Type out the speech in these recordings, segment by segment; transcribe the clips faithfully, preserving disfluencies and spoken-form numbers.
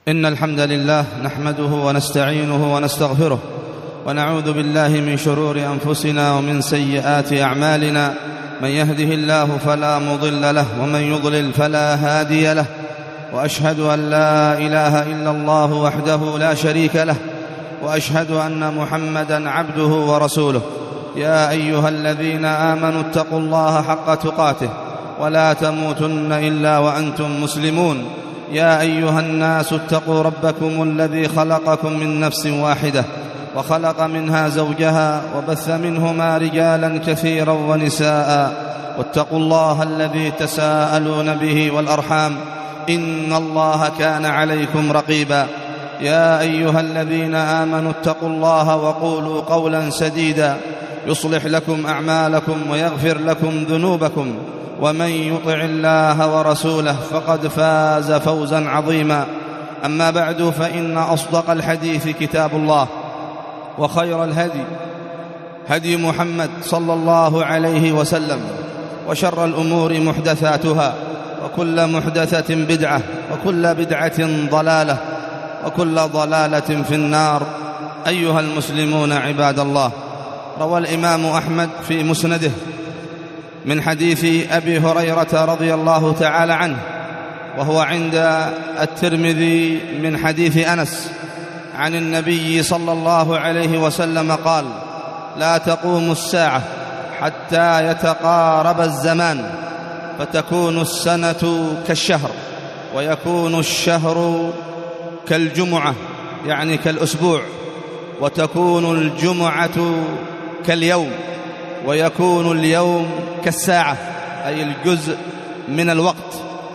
إن الحمد لله نحمده ونستعينه ونستغفره ونعوذ بالله من شرور أنفسنا ومن سيئات أعمالنا. من يهده الله فلا مضل له ومن يضلل فلا هادي له، وأشهد أن لا إله إلا الله وحده لا شريك له، وأشهد أن محمدًا عبده ورسوله. يا أيها الذين آمنوا اتقوا الله حق تقاته ولا تموتن إلا وأنتم مسلمون. يا أيها الناس اتقوا ربكم الذي خلقكم من نفس واحدة وخلق منها زوجها وبث منهما رجالا كثيرا ونساء، واتقوا الله الذي تساءلون به والأرحام إن الله كان عليكم رقيبا. يا أيها الذين آمنوا اتقوا الله وقولوا قولا سديدا يصلح لكم أعمالكم ويغفر لكم ذنوبكم، ومن يطع الله ورسوله فقد فاز فوزا عظيما. أما بعد، فإن أصدق الحديث كتاب الله، وخير الهدي هدي محمد صلى الله عليه وسلم، وشر الأمور محدثاتها، وكل محدثة بدعة، وكل بدعة ضلالة، وكل ضلالة في النار. أيها المسلمون عباد الله، روى الإمام أحمد في مسنده من حديث أبي هريرة رضي الله تعالى عنه، وهو عند الترمذي من حديث أنس عن النبي صلى الله عليه وسلم قال: لا تقوم الساعة حتى يتقارب الزمان، فتكون السنة كالشهر، ويكون الشهر كالجمعة يعني كالأسبوع، وتكون الجمعة كاليوم، ويكون اليوم كالساعة أي الجزء من الوقت،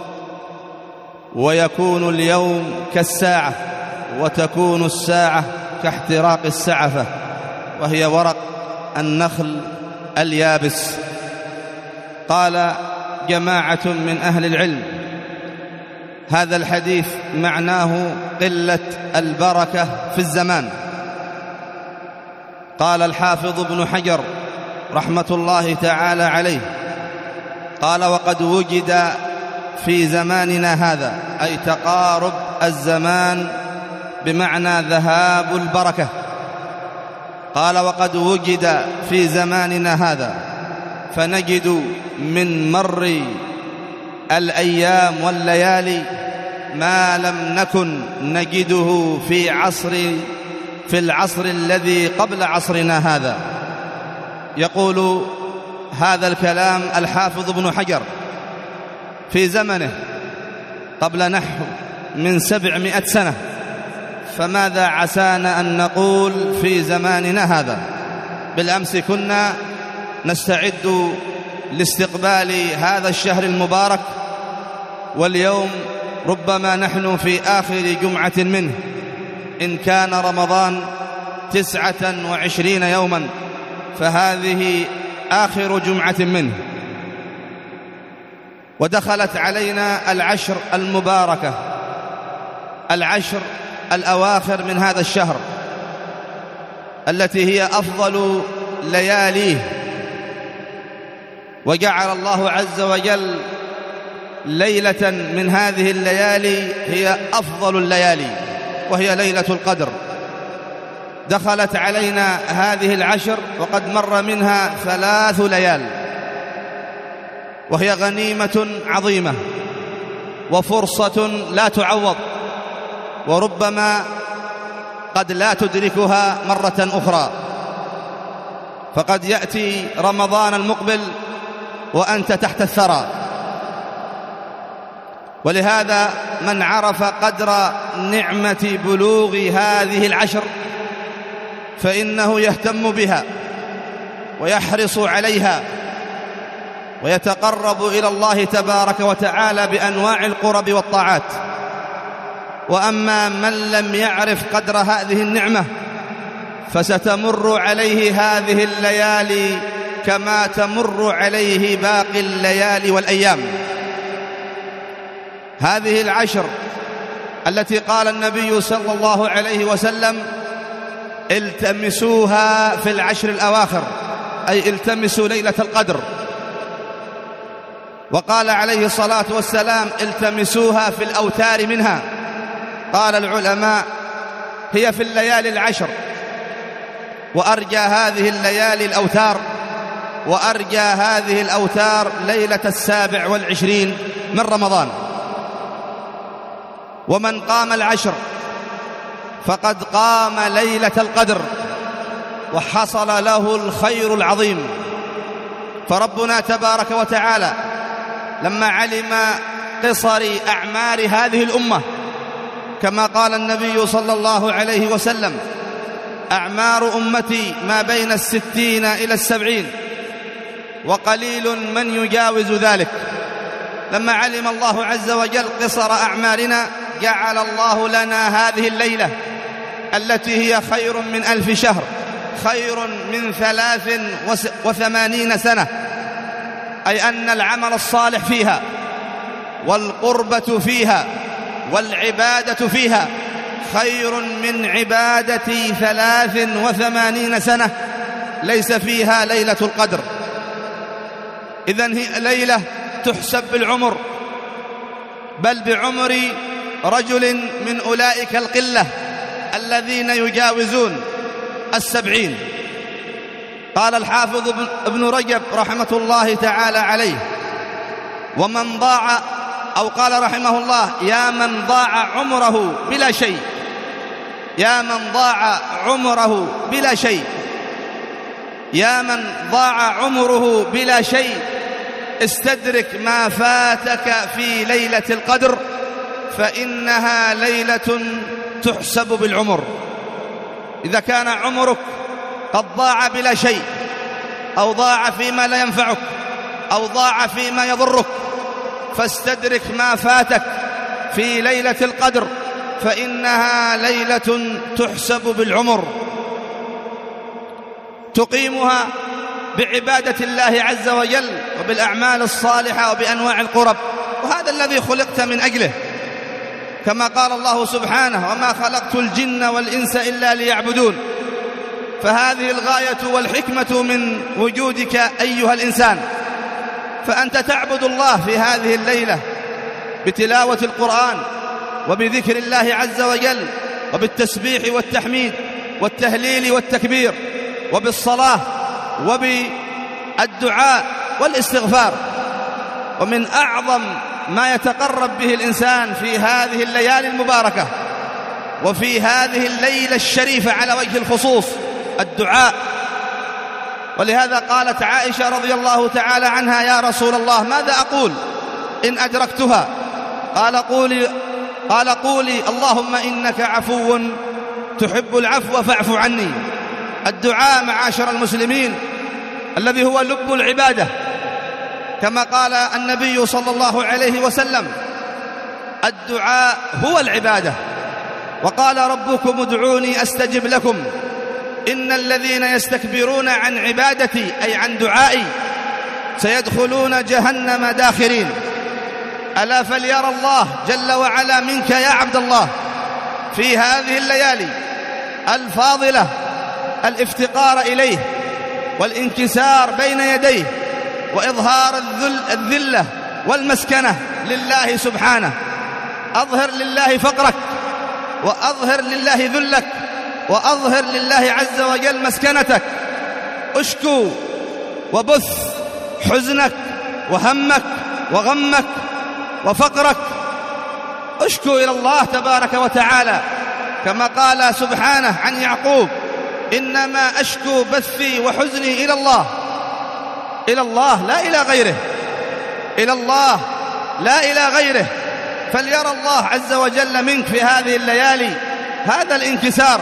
ويكون اليوم كالساعة، وتكون الساعة كاحتراق السعفة، وهي ورق النخل اليابس. قال جماعة من أهل العلم: هذا الحديث معناه قلة البركة في الزمان. قال الحافظ ابن حجر رحمة الله تعالى عليه، قال: وقد وجد في زماننا هذا، أي تقارب الزمان بمعنى ذهاب البركة. قال: وقد وجد في زماننا هذا، فنجد من مر الأيام والليالي ما لم نكن نجده في عصر في العصر الذي قبل عصرنا هذا. يقول هذا الكلام الحافظ ابن حجر في زمنه قبل نحو من سبعمائة سنة، فماذا عسانا أن نقول في زماننا هذا؟ بالأمس كنا نستعد لاستقبال هذا الشهر المبارك، واليوم ربما نحن في آخر جمعة منه، إن كان رمضان تسعة وعشرين يوما، فهذه آخر جمعة منه. ودخلت علينا العشر المباركة، العشر الأواخر من هذا الشهر، التي هي أفضل لياليه. وجعل الله عز وجل ليلة من هذه الليالي هي أفضل الليالي، وهي ليلة القدر. دخلت علينا هذه العشر وقد مر منها ثلاث ليال، وهي غنيمة عظيمة وفرصة لا تعوض، وربما قد لا تدركها مرة أخرى. فقد يأتي رمضان المقبل وأنت تحت الثرى. ولهذا من عرف قدر نعمة بلوغ هذه العشر فإنه يهتم بها ويحرص عليها، ويتقرب إلى الله تبارك وتعالى بأنواع القرب والطاعات. وأما من لم يعرف قدر هذه النعمة فستمر عليه هذه الليالي كما تمر عليه باقي الليالي والأيام. هذه العشر التي قال النبي صلى الله عليه وسلم: التمسوها في العشر الأواخر، أي التمسوا ليلة القدر. وقال عليه الصلاة والسلام: التمسوها في الأوتار منها، قال العلماء هي في الليالي العشر، وأرجى هذه الليالي الأوتار، وأرجى هذه الأوتار ليلة السابع والعشرين من رمضان. ومن قام العشر فقد قام ليلة القدر وحصل له الخير العظيم. فربنا تبارك وتعالى لما علم قصر أعمار هذه الأمة، كما قال النبي صلى الله عليه وسلم: أعمار أمتي ما بين الستين إلى السبعين وقليل من يجاوز ذلك. لما علم الله عز وجل قصر أعمارنا جعل الله لنا هذه الليلة التي هي خير من ألف شهر، خير من ثلاث وثمانين سنة، أي أن العمل الصالح فيها والقربة فيها والعبادة فيها خير من عبادة ثلاث وثمانين سنة ليس فيها ليلة القدر. إذن هي ليلة تحسب بالعمر، بل بعمر رجل من أولئك القلة الذين يجاوزون السبعين. قال الحافظ ابن رجب رحمة الله تعالى عليه: ومن ضاع، أو قال رحمه الله: يا من ضاع عمره بلا شيء، يا من ضاع عمره بلا شيء، يا من ضاع عمره بلا شيء، استدرك ما فاتك في ليلة القدر فإنها ليلة تحسب بالعمر. إذا كان عمرك قد ضاع بلا شيء، أو ضاع فيما لا ينفعك، أو ضاع فيما يضرك، فاستدرك ما فاتك في ليلة القدر فإنها ليلة تحسب بالعمر، تقيمها بعبادة الله عز وجل وبالأعمال الصالحة وبأنواع القرب، وهذا الذي خلقت من أجله، كما قال الله سبحانه: وما خلقت الجن والإنس إلا ليعبدون. فهذه الغاية والحكمة من وجودك أيها الإنسان. فأنت تعبد الله في هذه الليلة بتلاوة القرآن وبذكر الله عز وجل وبالتسبيح والتحميد والتهليل والتكبير وبالصلاة وبالدعاء والاستغفار. ومن أعظم ما يتقرب به الإنسان في هذه الليالي المباركة وفي هذه الليلة الشريفة على وجه الخصوص الدعاء. ولهذا قالت عائشة رضي الله تعالى عنها: يا رسول الله ماذا أقول إن أدركتها؟ قال قولي, قال قولي اللهم إنك عفو تحب العفو فاعف عني. الدعاء معاشر المسلمين الذي هو لب العبادة، كما قال النبي صلى الله عليه وسلم: الدعاء هو العبادة. وقال ربكم ادعوني أستجب لكم إن الذين يستكبرون عن عبادتي، أي عن دعائي، سيدخلون جهنم داخرين. ألا فليرى الله جل وعلا منك يا عبد الله في هذه الليالي الفاضلة الافتقار إليه والانكسار بين يديه وإظهار الذل الذلة والمسكنة لله سبحانه. أظهر لله فقرك، وأظهر لله ذلك، وأظهر لله عز وجل مسكنتك. أشكو وبث حزنك وهمك وغمك وفقرك، أشكو إلى الله تبارك وتعالى، كما قال سبحانه عن يعقوب: إنما أشكو بثي وحزني إلى الله. إلى الله لا إلى غيره، إلى الله لا إلى غيره. فليرى الله عز وجل منك في هذه الليالي هذا الانكسار.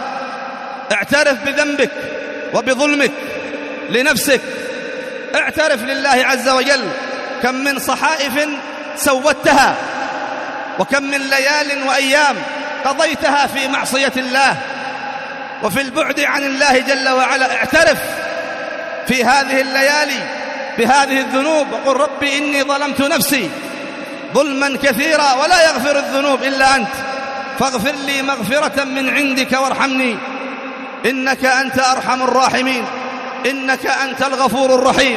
اعترف بذنبك وبظلمك لنفسك، اعترف لله عز وجل كم من صحائف سوتها، وكم من ليال وأيام قضيتها في معصية الله وفي البعد عن الله جل وعلا. اعترف في هذه الليالي بهذه الذنوب وقل ربي إني ظلمت نفسي ظلما كثيرا ولا يغفر الذنوب إلا أنت فاغفر لي مغفرة من عندك وارحمني إنك أنت أرحم الراحمين، إنك أنت الغفور الرحيم.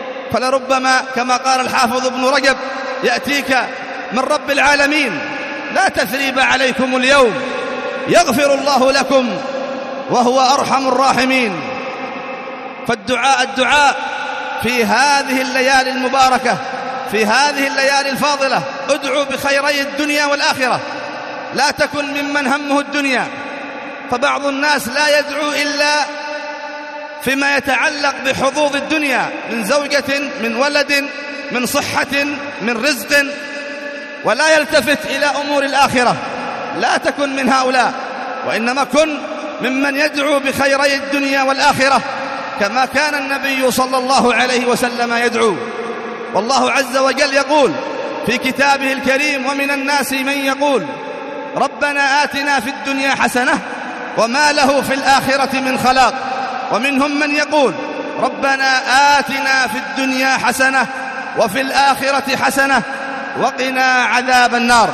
فلربما كما قال الحافظ ابن رجب: يأتيك من رب العالمين لا تثريب عليكم اليوم يغفر الله لكم وهو أرحم الراحمين. فالدعاء الدعاء في هذه الليالي المباركة، في هذه الليالي الفاضلة، ادعوا بخيري الدنيا والآخرة، لا تكن ممن همه الدنيا. فبعض الناس لا يدعو إلا فيما يتعلق بحظوظ الدنيا، من زوجة، من ولد، من صحة، من رزق، ولا يلتفت إلى أمور الآخرة. لا تكن من هؤلاء، وإنما كن ممن يدعو بخيري الدنيا والآخرة كما كان النبي صلى الله عليه وسلم يدعو. والله عز وجل يقول في كتابه الكريم: ومن الناس من يقول ربنا آتنا في الدنيا حسنة وما له في الآخرة من خلاق. ومنهم من يقول ربنا آتنا في الدنيا حسنة وفي الآخرة حسنة وقنا عذاب النار.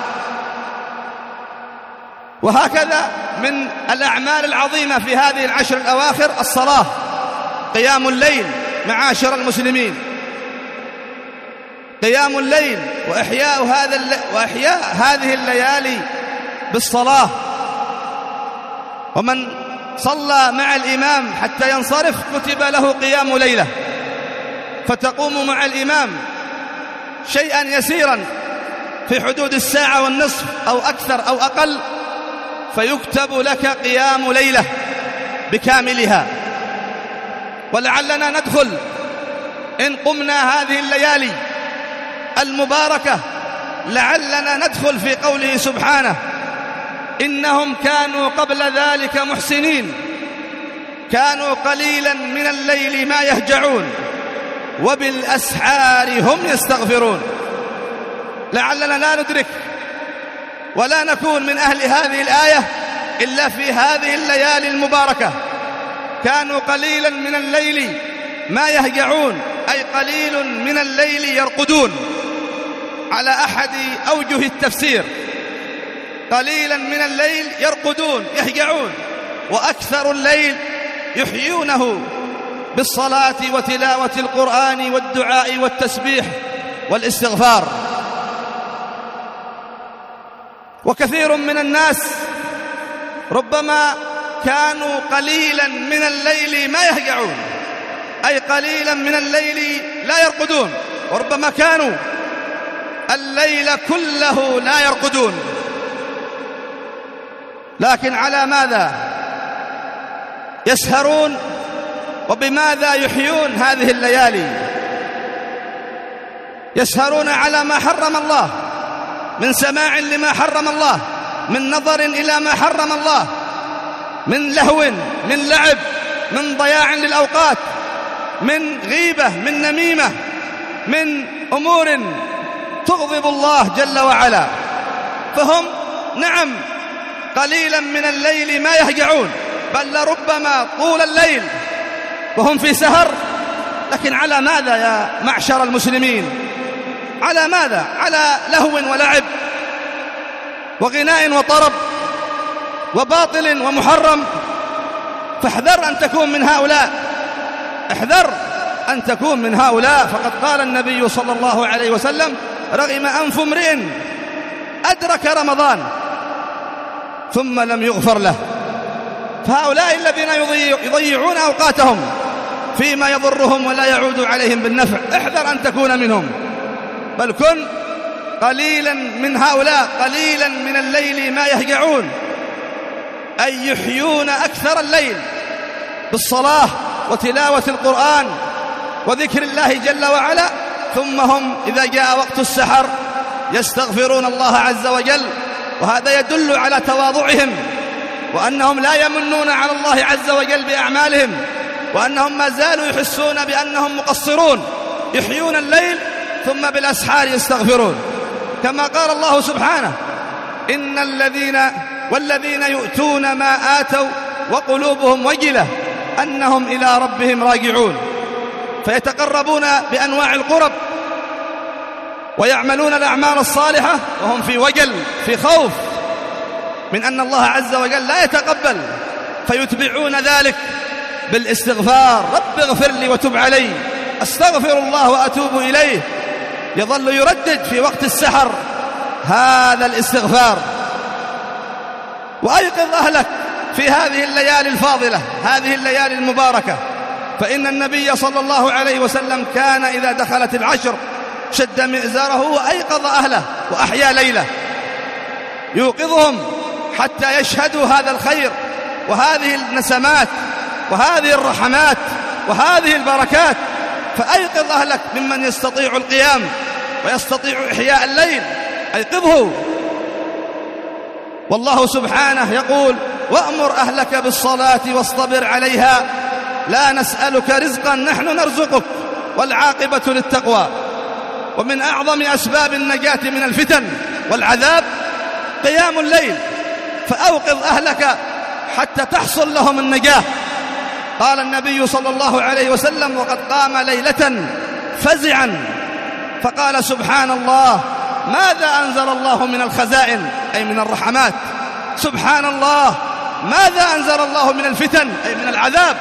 وهكذا من الأعمال العظيمة في هذه العشر الأواخر الصلاة، قيام الليل معاشر المسلمين، قيام الليل وإحياء هذا اللي... وإحياء هذه الليالي بالصلاة. ومن صلى مع الإمام حتى ينصرف كتب له قيام ليلة، فتقوم مع الإمام شيئا يسيرا في حدود الساعة والنصف أو أكثر أو أقل، فيكتب لك قيام ليلة بكاملها. ولعلنا ندخل إن قمنا هذه الليالي المباركة، لعلنا ندخل في قوله سبحانه: إنهم كانوا قبل ذلك محسنين كانوا قليلا من الليل ما يهجعون وبالأسحار هم يستغفرون. لعلنا لا ندرك ولا نكون من أهل هذه الآية إلا في هذه الليالي المباركة. كانوا قليلا من الليل ما يهجعون، أي قليل من الليل يرقدون على أحد أوجه التفسير. قليلا من الليل يرقدون يهجعون، وأكثر الليل يحيونه بالصلاة وتلاوة القرآن والدعاء والتسبيح والاستغفار. وكثير من الناس ربما كانوا قليلا من الليل ما يهجعون، أي قليلا من الليل لا يرقدون، وربما كانوا الليل كله لا يرقدون. لكن على ماذا يسهرون وبماذا يحيون هذه الليالي؟ يسهرون على ما حرم الله من سماع لما حرم الله، من نظر إلى ما حرم الله، من لهو، من لعب، من ضياع للأوقات، من غيبة، من نميمة، من أمور تغضب الله جل وعلا. فهم نعم قليلا من الليل ما يهجعون، بل لربما طول الليل وهم في سهر. لكن على ماذا يا معشر المسلمين؟ على ماذا؟ على لهو ولعب وغناء وطرب وباطل ومحرم. فاحذر أن تكون من هؤلاء، احذر أن تكون من هؤلاء. فقد قال النبي صلى الله عليه وسلم: رغم أنف امرئ أدرك رمضان ثم لم يغفر له. فهؤلاء الذين يضيعون أوقاتهم فيما يضرهم ولا يعود عليهم بالنفع، احذر أن تكون منهم، بل كن قليلا من هؤلاء، قليلا من الليل ما يهجعون، أي يحيون أكثر الليل بالصلاة وتلاوة القرآن وذكر الله جل وعلا، ثم هم إذا جاء وقت السحر يستغفرون الله عز وجل. وهذا يدل على تواضعهم، وأنهم لا يمنون على الله عز وجل بأعمالهم، وأنهم ما زالوا يحسون بأنهم مقصرون، يحيون الليل ثم بالأسحار يستغفرون. كما قال الله سبحانه: إن الذين والذين يؤتون ما آتوا وقلوبهم وجلة أنهم إلى ربهم راجعون. فيتقربون بأنواع القرب ويعملون الأعمال الصالحة وهم في وجل، في خوف من أن الله عز وجل لا يتقبل، فيتبعون ذلك بالاستغفار: رب اغفر لي وتب علي، أستغفر الله وأتوب إليه. يظل يردد في وقت السحر هذا الاستغفار. وأيقظ أهلك في هذه الليالي الفاضلة، هذه الليالي المباركة، فإن النبي صلى الله عليه وسلم كان إذا دخلت العشر شد مئزره وأيقظ أهله وأحيا ليله، يوقظهم حتى يشهدوا هذا الخير وهذه النسمات وهذه الرحمات وهذه البركات. فأيقظ أهلك ممن يستطيع القيام ويستطيع إحياء الليل، أيقظه. والله سبحانه يقول: وأمر أهلك بالصلاة واصطبر عليها لا نسألك رزقا نحن نرزقك والعاقبة للتقوى. ومن أعظم أسباب النجاة من الفتن والعذاب قيام الليل، فأوقظ أهلك حتى تحصل لهم النجاة. قال النبي صلى الله عليه وسلم: وقد قام ليلة فزعا فقال: سبحان الله، ماذا أنزل الله من الخزائن أي من الرحمات؟ سبحان الله، ماذا أنزل الله من الفتن أي من العذاب؟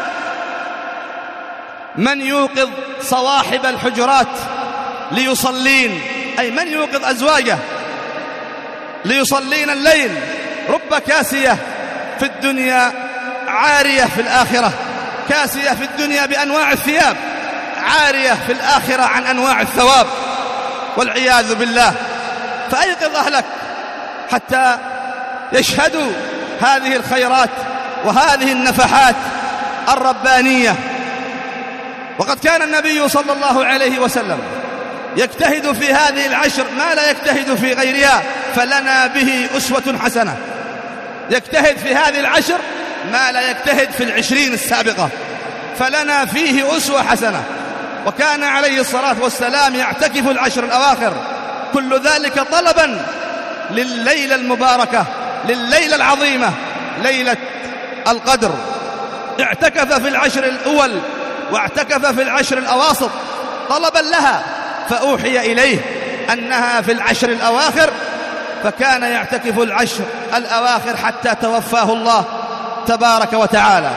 من يوقظ صواحب الحجرات ليصلين، أي من يوقظ أزواجه ليصلين الليل؟ رب كاسية في الدنيا عارية في الآخرة، كاسية في الدنيا بأنواع الثياب، عارية في الآخرة عن أنواع الثواب والعياذ بالله. فأيقظ أهلك حتى يشهدوا هذه الخيرات وهذه النفحات الربانية. وقد كان النبي صلى الله عليه وسلم يجتهد في هذه العشر ما لا يجتهد في غيرها، فلنا به أسوة حسنة. يجتهد في هذه العشر ما لا يجتهد في العشرين السابقة، فلنا فيه أسوة حسنة. وكان عليه الصلاة والسلام يعتكف العشر الأواخر، كل ذلك طلبا لليلة المباركة، لليلة العظيمة، ليلة القدر. اعتكف في العشر الأول واعتكف في العشر الأواسط طلبا لها، فأوحي إليه أنها في العشر الأواخر، فكان يعتكف العشر الأواخر حتى توفاه الله تبارك وتعالى.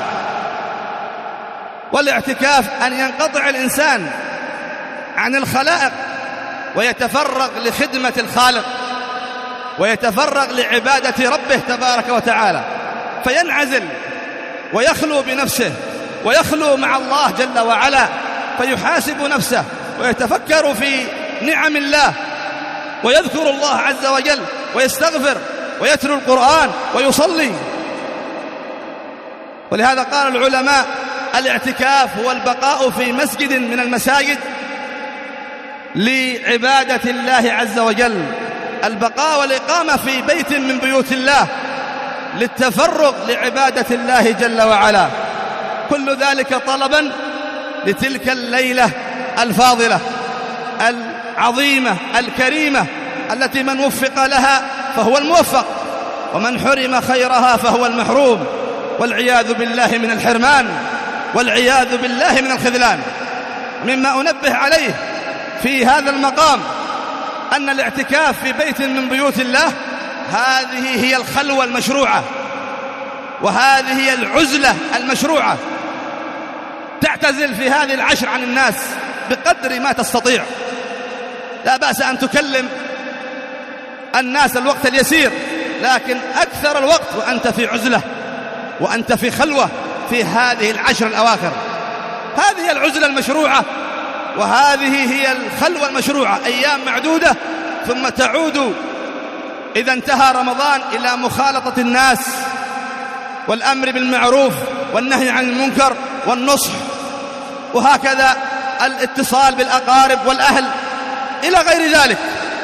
والاعتكاف أن ينقطع الإنسان عن الخلائق ويتفرغ لخدمة الخالق ويتفرغ لعبادة ربه تبارك وتعالى، فينعزل ويخلو بنفسه ويخلو مع الله جل وعلا، فيحاسب نفسه ويتفكر في نعم الله ويذكر الله عز وجل ويستغفر ويتلو القرآن ويصلي. ولهذا قال العلماء: الاعتكاف هو البقاء في مسجد من المساجد لعبادة الله عز وجل، البقاء والإقامة في بيت من بيوت الله للتفرغ لعبادة الله جل وعلا، كل ذلك طلبا لتلك الليلة الفاضلة العظيمة الكريمة التي من وفق لها فهو الموفق، ومن حرم خيرها فهو المحروم، والعياذ بالله من الحرمان، والعياذ بالله من الخذلان. مما أنبه عليه في هذا المقام أن الاعتكاف في بيت من بيوت الله هذه هي الخلوة المشروعة، وهذه هي العزلة المشروعة. تعتزل في هذه العشر عن الناس بقدر ما تستطيع، لا بأس أن تكلم الناس الوقت اليسير، لكن أكثر الوقت وأنت في عزلة وأنت في خلوة في هذه العشر الأواخر. هذه هي العزلة المشروعة، وهذه هي الخلوة المشروعة، أيام معدودة ثم تعود إذا انتهى رمضان إلى مخالطة الناس والأمر بالمعروف والنهي عن المنكر والنصح، وهكذا الاتصال بالأقارب والأهل إلى غير ذلك،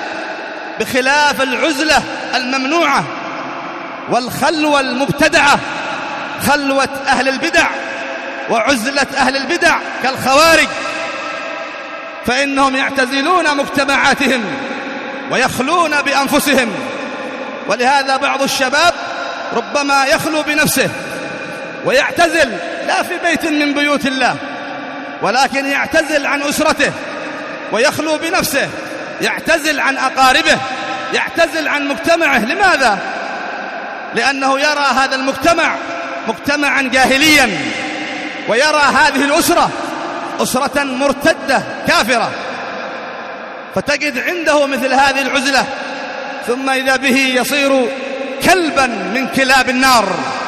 بخلاف العزلة الممنوعة والخلوة المبتدعة، خلوة أهل البدع وعزلة أهل البدع كالخوارج، فإنهم يعتزلون مجتمعاتهم ويخلون بأنفسهم. ولهذا بعض الشباب ربما يخلو بنفسه ويعتزل لا في بيت من بيوت الله، ولكن يعتزل عن أسرته ويخلو بنفسه، يعتزل عن أقاربه، يعتزل عن مجتمعه. لماذا؟ لأنه يرى هذا المجتمع مجتمعا جاهليا، ويرى هذه الأسرة أسرة مرتدة كافرة، فتجد عنده مثل هذه العزلة ثم إذا به يصير كلبا من كلاب النار.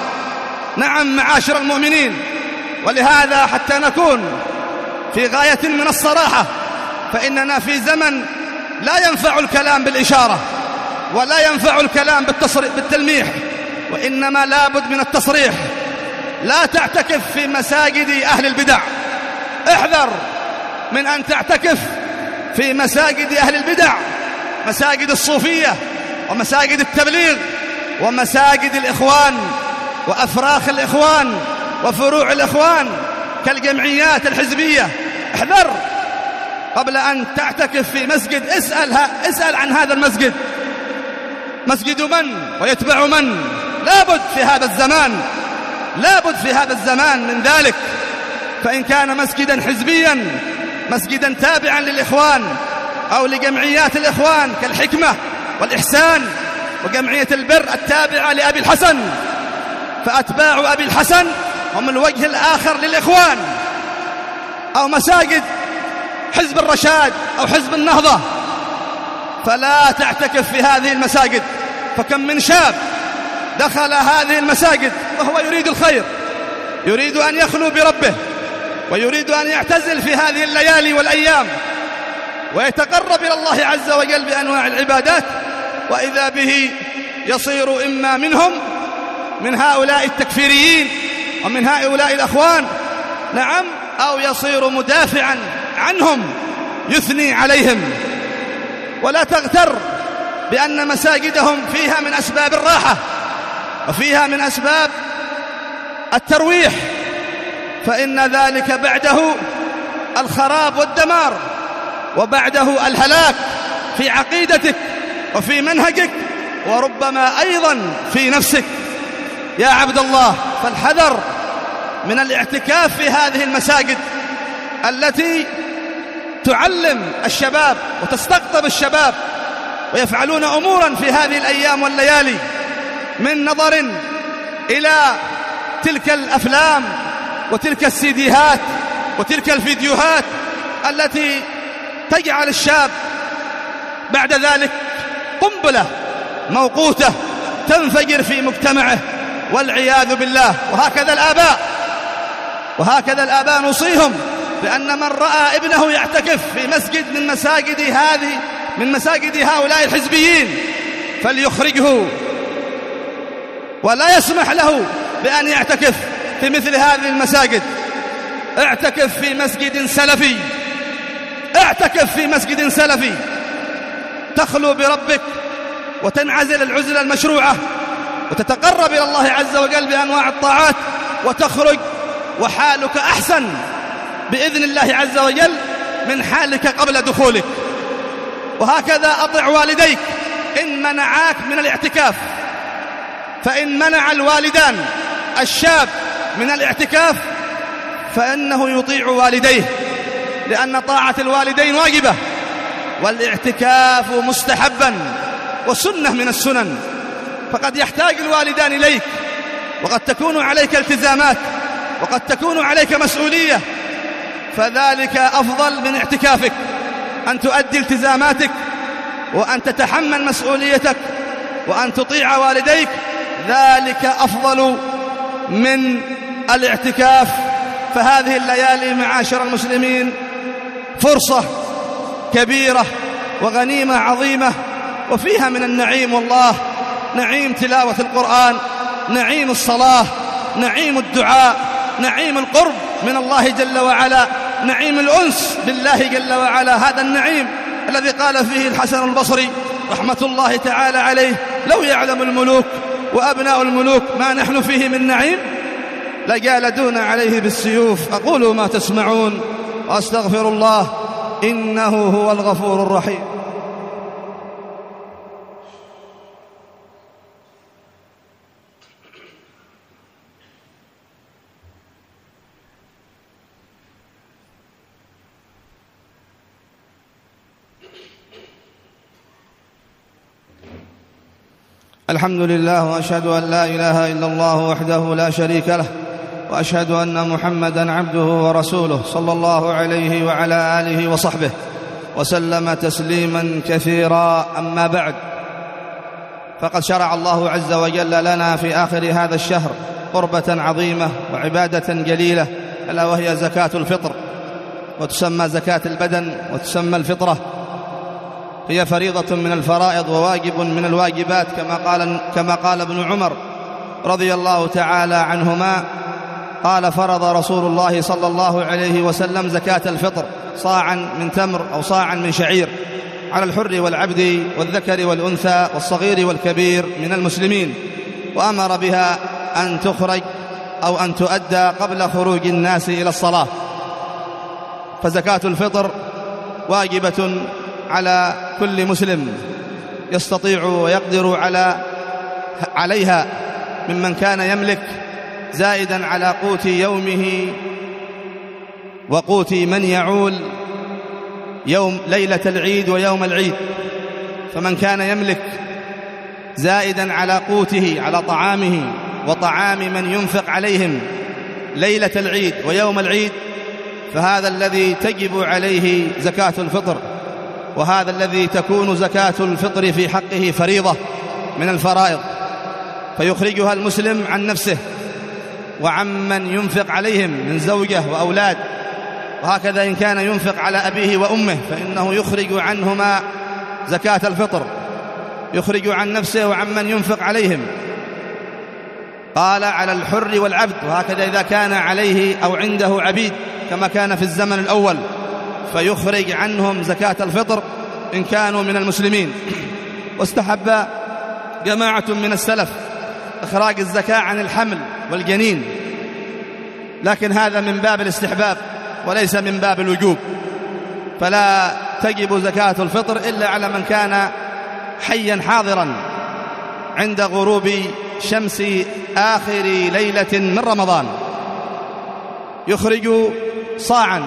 نعم معاشر المؤمنين، ولهذا حتى نكون في غاية من الصراحة، فإننا في زمن لا ينفع الكلام بالإشارة ولا ينفع الكلام بالتلميح، وإنما لابد من التصريح. لا تعتكف في مساجد أهل البدع، احذر من أن تعتكف في مساجد أهل البدع، مساجد الصوفية ومساجد التبليغ ومساجد الإخوان وأفراخ الإخوان وفروع الإخوان كالجمعيات الحزبية. احذر قبل أن تعتكف في مسجد، اسأل, اسأل عن هذا المسجد مسجد من ويتبع من. لابد في هذا الزمان لابد في هذا الزمان من ذلك. فإن كان مسجدا حزبيا، مسجدا تابعا للإخوان أو لجمعيات الإخوان كالحكمة والإحسان وجمعية البر التابعة لأبي الحسن، فأتباع أبي الحسن هم الوجه الآخر للإخوان، أو مساجد حزب الرشاد أو حزب النهضة، فلا تعتكف في هذه المساجد. فكم من شاب دخل هذه المساجد وهو يريد الخير، يريد أن يخلو بربه ويريد أن يعتزل في هذه الليالي والأيام ويتقرب إلى الله عز وجل بأنواع العبادات، وإذا به يصير إما منهم من هؤلاء التكفيريين ومن هؤلاء الأخوان، نعم، أو يصير مدافعا عنهم يثني عليهم. ولا تغتر بأن مساجدهم فيها من أسباب الراحة وفيها من أسباب الترويح، فإن ذلك بعده الخراب والدمار، وبعده الهلاك في عقيدتك وفي منهجك، وربما أيضا في نفسك. يا عبد الله، فالحذر من الاعتكاف في هذه المساجد التي تعلم الشباب وتستقطب الشباب ويفعلون أمورا في هذه الأيام والليالي من نظر إلى تلك الأفلام وتلك السيديهات وتلك الفيديوهات التي تجعل الشاب بعد ذلك قنبلة موقوتة تنفجر في مجتمعه والعياذ بالله. وهكذا الآباء وهكذا الآباء نوصيهم بأن من رأى ابنه يعتكف في مسجد من مساجد هذه من مساجد هؤلاء الحزبيين فليخرجه، ولا يسمح له بأن يعتكف في مثل هذه المساجد. اعتكف في مسجد سلفي، اعتكف في مسجد سلفي تخلو بربك وتنعزل العزلة المشروعة وتتقرب إلى الله عز وجل بأنواع الطاعات، وتخرج وحالك أحسن بإذن الله عز وجل من حالك قبل دخولك. وهكذا أطع والديك إن منعاك من الاعتكاف، فإن منع الوالدان الشاب من الاعتكاف فإنه يطيع والديه، لأن طاعة الوالدين واجبة والاعتكاف مستحبا وسنة من السنن. فقد يحتاج الوالدان إليك، وقد تكون عليك التزامات، وقد تكون عليك مسؤولية، فذلك أفضل من اعتكافك، أن تؤدي التزاماتك وأن تتحمل مسؤوليتك وأن تطيع والديك، ذلك أفضل من الاعتكاف. فهذه الليالي معاشر المسلمين فرصة كبيرة وغنيمة عظيمة، وفيها من النعيم، والله نعيم تلاوة القرآن، نعيم الصلاة، نعيم الدعاء، نعيم القرب من الله جل وعلا، نعيم الأنس بالله جل وعلا. هذا النعيم الذي قال فيه الحسن البصري رحمة الله تعالى عليه: لو يعلم الملوك وأبناء الملوك ما نحن فيه من نعيم لجالدون عليه بالسيوف. أقول ما تسمعون وأستغفر الله إنه هو الغفور الرحيم. الحمد لله، وأشهد أن لا إله إلا الله وحده لا شريك له، وأشهد أن محمدًا عبده ورسوله صلى الله عليه وعلى آله وصحبه وسلم تسليمًا كثيرا. أما بعد، فقد شرع الله عز وجل لنا في آخر هذا الشهر قربة عظيمة وعبادة جليلة، ألا وهي زكاة الفطر، وتسمى زكاة البدن وتسمى الفطرة. هي فريضة من الفرائض وواجب من الواجبات، كما قال, كما قال ابن عمر رضي الله تعالى عنهما قال: فرض رسول الله صلى الله عليه وسلم زكاة الفطر صاعا من تمر أو صاعا من شعير على الحر والعبد والذكر والأنثى والصغير والكبير من المسلمين، وأمر بها أن تخرج أو أن تؤدى قبل خروج الناس إلى الصلاة. فزكاة الفطر واجبة على كل مسلم يستطيع ويقدر على عليها ممن كان يملك، زائدا على قوت يومه وقوت من يعول يوم ليلة العيد ويوم العيد. فمن كان يملك زائدا على قوته على طعامه وطعام من ينفق عليهم ليلة العيد ويوم العيد، فهذا الذي تجب عليه زكاة الفطر، وهذا الذي تكون زكاة الفطر في حقه فريضة من الفرائض، فيخرجها المسلم عن نفسه وعمن ينفق عليهم من زوجه وأولاد، وهكذا إن كان ينفق على أبيه وأمه فإنه يخرج عنهما زكاة الفطر، يخرج عن نفسه وعمن ينفق عليهم. قال: على الحر والعبد، وهكذا إذا كان عليه أو عنده عبيد كما كان في الزمن الأول فيخرج عنهم زكاة الفطر إن كانوا من المسلمين. واستحب جماعة من السلف إخراج الزكاة عن الحمل والجنين، لكن هذا من باب الاستحباب وليس من باب الوجوب، فلا تجب زكاة الفطر إلا على من كان حيا حاضرا عند غروب شمس آخر ليلة من رمضان، يخرج صاعا،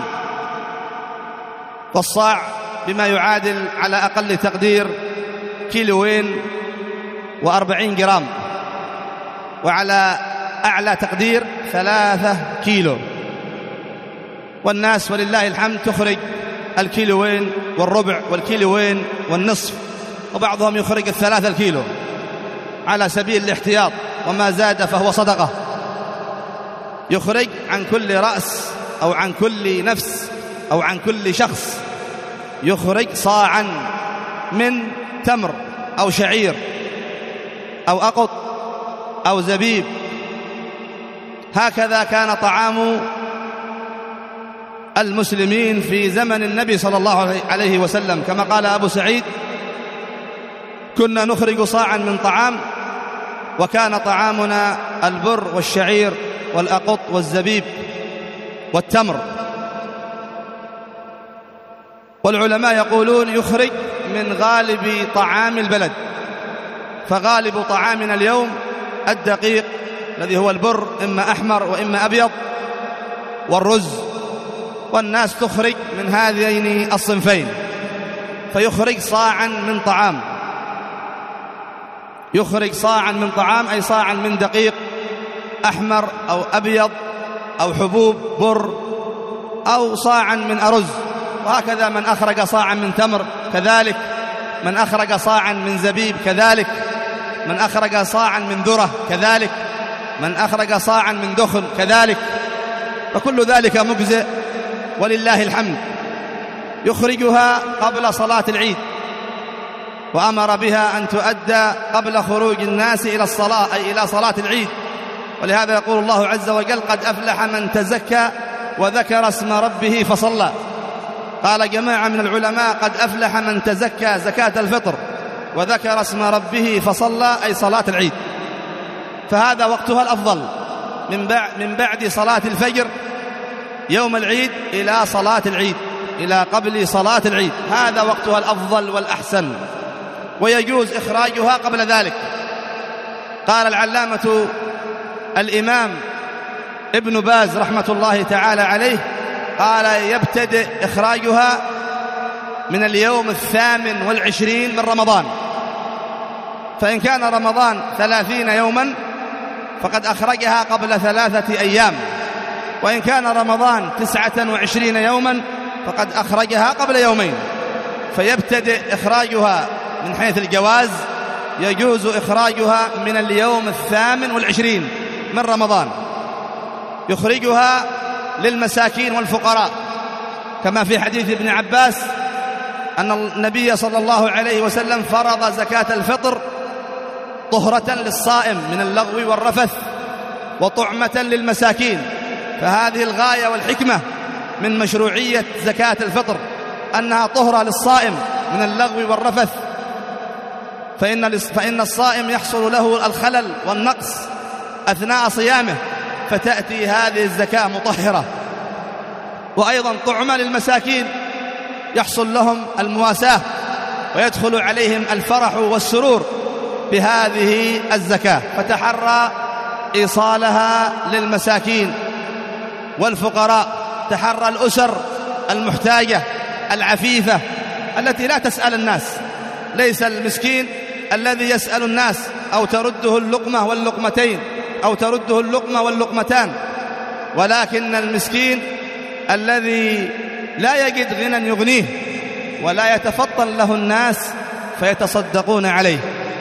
والصاع بما يعادل على أقل تقدير كيلوين وأربعين جرام، وعلى أعلى تقدير ثلاثة كيلو. والناس ولله الحمد تخرج الكيلوين والربع والكيلوين والنصف، وبعضهم يخرج الثلاثة الكيلو على سبيل الاحتياط، وما زاد فهو صدقة. يخرج عن كل رأس أو عن كل نفس أو عن كل شخص، يخرج صاعا من تمر أو شعير أو أقط أو زبيب. هكذا كان طعام المسلمين في زمن النبي صلى الله عليه وسلم، كما قال أبو سعيد: كنا نخرج صاعا من طعام، وكان طعامنا البر والشعير والأقط والزبيب والتمر. والعلماء يقولون يخرج من غالب طعام البلد، فغالب طعامنا اليوم الدقيق الذي هو البر، إما أحمر وإما أبيض، والرز، والناس تخرج من هذين الصنفين، فيخرج صاعا من طعام، يخرج صاعا من طعام أي صاعا من دقيق أحمر أو أبيض أو حبوب بر، أو صاعا من أرز. وهكذا من أخرج صاعا من تمر كذلك، من أخرج صاعا من زبيب كذلك، من أخرج صاعا من ذرة كذلك، من أخرج صاعا من دخن كذلك، فكل ذلك مجزئ ولله الحمد. يخرجها قبل صلاة العيد، وأمر بها أن تؤدى قبل خروج الناس إلى الصلاة أي إلى صلاة العيد. ولهذا يقول الله عز وجل: قد أفلح من تزكى وذكر اسم ربه فصلى. قال جماعة من العلماء: قد أفلح من تزكى زكاة الفطر وذكر اسم ربه فصلى أي صلاة العيد، فهذا وقتها الأفضل من بعد صلاة الفجر يوم العيد إلى صلاة العيد، إلى قبل صلاة العيد، هذا وقتها الأفضل والأحسن، ويجوز إخراجها قبل ذلك. قال العلامة الإمام ابن باز رحمة الله تعالى عليه، قال: يبتدئ إخراجها من اليوم الثامن والعشرين من رمضان، فإن كان رمضان ثلاثين يوما فقد أخرجها قبل ثلاثة أيام، وإن كان رمضان تسعة وعشرين يوما فقد أخرجها قبل يومين. فيبتدئ إخراجها من حيث الجواز يجوز إخراجها من اليوم الثامن والعشرين من رمضان، يخرجها للمساكين والفقراء، كما في حديث ابن عباس أن النبي صلى الله عليه وسلم فرض زكاة الفطر طهرة للصائم من اللغو والرفث وطعمة للمساكين. فهذه الغاية والحكمة من مشروعية زكاة الفطر، أنها طهرة للصائم من اللغو والرفث، فإن فإن الصائم يحصل له الخلل والنقص أثناء صيامه، فتأتي هذه الزكاة مطهرة. وأيضا طعمة للمساكين، يحصل لهم المواساة ويدخل عليهم الفرح والسرور بهذه الزكاة، فتحرى إيصالها للمساكين والفقراء، تحرى الأسر المحتاجة العفيفة التي لا تسأل الناس. ليس المسكين الذي يسأل الناس أو ترده اللقمة واللقمتين أو ترده اللقمة واللقمتان، ولكن المسكين الذي لا يجد غنى يغنيه ولا يتفطن له الناس فيتصدقون عليه.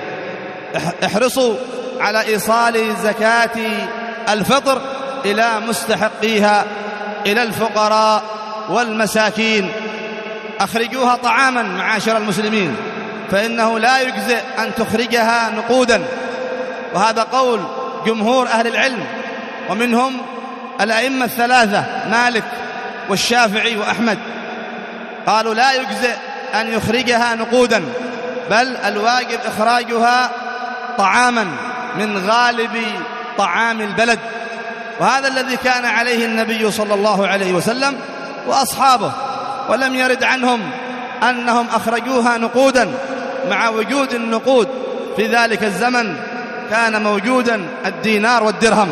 احرصوا على إيصال زكاة الفطر إلى مستحقيها، إلى الفقراء والمساكين. أخرجوها طعاما معاشر المسلمين، فإنه لا يجزئ أن تخرجها نقودا، وهذا قول جمهور أهل العلم، ومنهم الأئمة الثلاثة مالك والشافعي وأحمد، قالوا لا يجزئ أن يخرجها نقودا، بل الواجب إخراجها طعاما من غالب طعام البلد. وهذا الذي كان عليه النبي صلى الله عليه وسلم وأصحابه، ولم يرد عنهم أنهم أخرجوها نقودا، مع وجود النقود في ذلك الزمن كان موجودا الدينار والدرهم،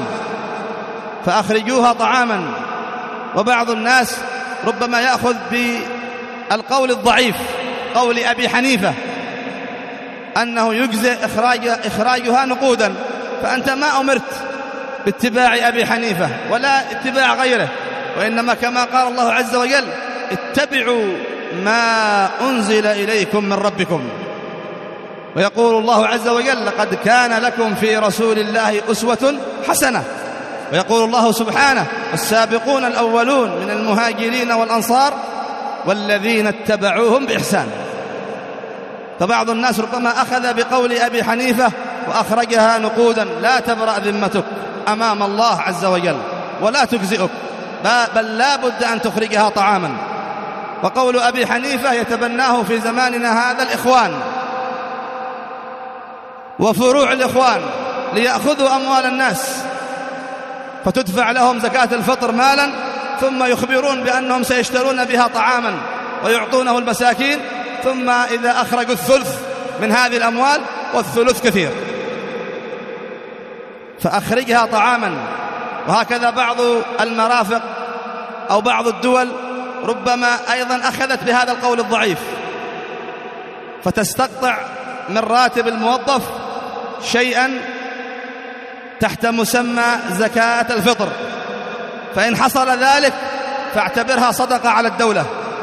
فأخرجوها طعاما. وبعض الناس ربما يأخذ بالقول الضعيف، قول أبي حنيفة، أنه يجزئ إخراج إخراجها نقودا، فأنت ما أمرت باتباع أبي حنيفة ولا اتباع غيره، وإنما كما قال الله عز وجل: اتبعوا ما أنزل إليكم من ربكم. ويقول الله عز وجل: لقد كان لكم في رسول الله أسوة حسنة. ويقول الله سبحانه: السابقون الأولون من المهاجرين والأنصار والذين اتبعوهم بإحسان. فبعض الناس ربما أخذ بقول أبي حنيفة وأخرجها نقودا، لا تبرأ ذمتك أمام الله عز وجل ولا تجزئك، بل لا بد أن تخرجها طعاما. وقول أبي حنيفة يتبناه في زماننا هذا الإخوان وفروع الإخوان ليأخذوا أموال الناس، فتدفع لهم زكاة الفطر مالا، ثم يخبرون بأنهم سيشترون بها طعاما ويعطونه المساكين، ثم إذا أخرجوا الثلث من هذه الأموال، والثلث كثير، فأخرجها طعاما. وهكذا بعض المرافق أو بعض الدول ربما أيضا أخذت بهذا القول الضعيف، فتستقطع من راتب الموظف شيئا تحت مسمى زكاة الفطر، فإن حصل ذلك فاعتبرها صدقة على الدولة،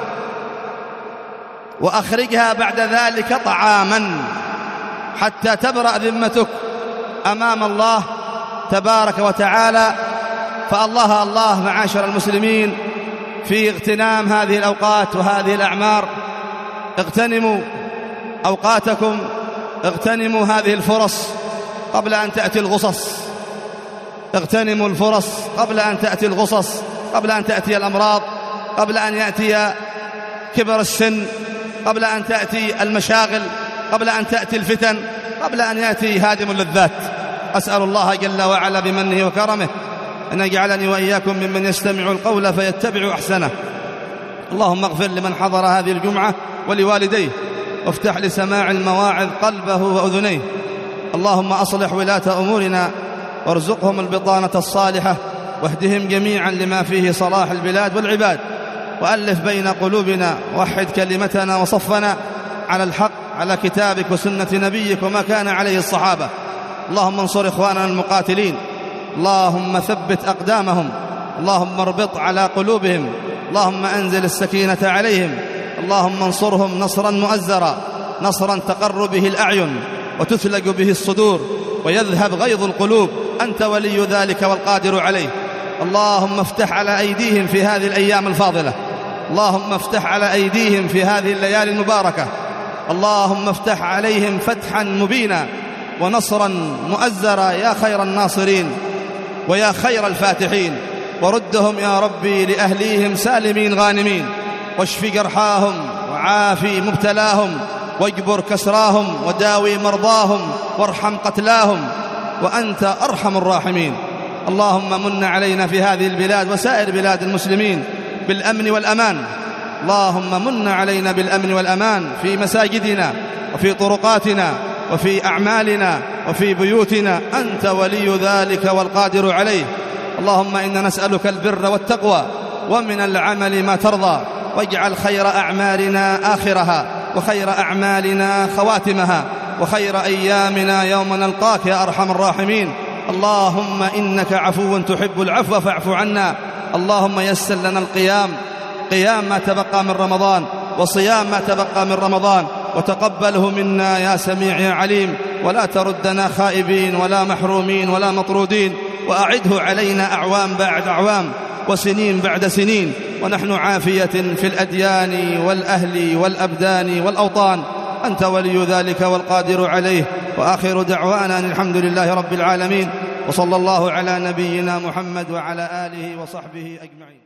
وأخرجها بعد ذلك طعاما حتى تبرأ ذمتك أمام الله تبارك وتعالى. فالله الله معاشر المسلمين في اغتنام هذه الأوقات وهذه الأعمار، اغتنموا أوقاتكم، اغتنموا هذه الفرص قبل أن تأتي الغصص، اغتنموا الفرص قبل أن تأتي الغصص، قبل أن تأتي الأمراض، قبل أن يأتي كبر السن، قبل أن تأتي المشاغل، قبل أن تأتي الفتن، قبل أن يأتي هادم اللذات. أسأل الله جل وعلا بمنه وكرمه أن يجعلني وإياكم ممن يستمع القول فيتبع أحسنه. اللهم اغفر لمن حضر هذه الجمعة ولوالديه، وافتح لسماع المواعظ قلبه وأذنيه. اللهم أصلح ولاة أمورنا وارزقهم البطانة الصالحة، واهدهم جميعا لما فيه صلاح البلاد والعباد، وألف بين قلوبنا، ووحد كلمتنا وصفنا على الحق، على كتابك وسنة نبيك وما كان عليه الصحابة. اللهم انصر إخواننا المقاتلين، اللهم ثبت أقدامهم، اللهم اربط على قلوبهم، اللهم أنزل السكينة عليهم، اللهم انصرهم نصرا مؤزرا، نصرا تقر به الأعين، وتثلج به الصدور ويذهب غيظ القلوب. أنت ولي ذلك والقادر عليه. اللهم افتح على أيديهم في هذه الأيام الفاضلة، اللهم افتح على أيديهم في هذه الليالي المباركة، اللهم افتح عليهم فتحا مبينا ونصرا مؤزرا يا خير الناصرين ويا خير الفاتحين. وردهم يا ربي لأهليهم سالمين غانمين، واشف جرحاهم وعافي مبتلاهم، واجبر كسراهم وداوي مرضاهم، وارحم قتلاهم وأنت أرحم الراحمين. اللهم من علينا في هذه البلاد وسائر بلاد المسلمين بالأمن والأمان، اللهم من علينا بالأمن والأمان في مساجدنا وفي طرقاتنا وفي أعمالنا وفي بيوتنا، أنت ولي ذلك والقادر عليه. اللهم إنا نسألك البر والتقوى ومن العمل ما ترضى، واجعل خير أعمالنا آخرها، وخير أعمالنا خواتمها، وخير أيامنا يوم نلقاك يا أرحم الراحمين. اللهم إنك عفو تحب العفو فاعف عنا. اللهم يسر لنا القيام، قيام ما تبقى من رمضان، وصيام ما تبقى من رمضان، وتقبله منا يا سميع يا عليم، ولا تردنا خائبين ولا محرومين ولا مطرودين، وأعده علينا أعوام بعد أعوام وسنين بعد سنين، ونحن عافية في الأديان والأهل والأبدان والأوطان. أنت ولي ذلك والقادر عليه. وآخر دعوانا أن الحمد لله رب العالمين، وصلى الله على نبينا محمد وعلى آله وصحبه أجمعين.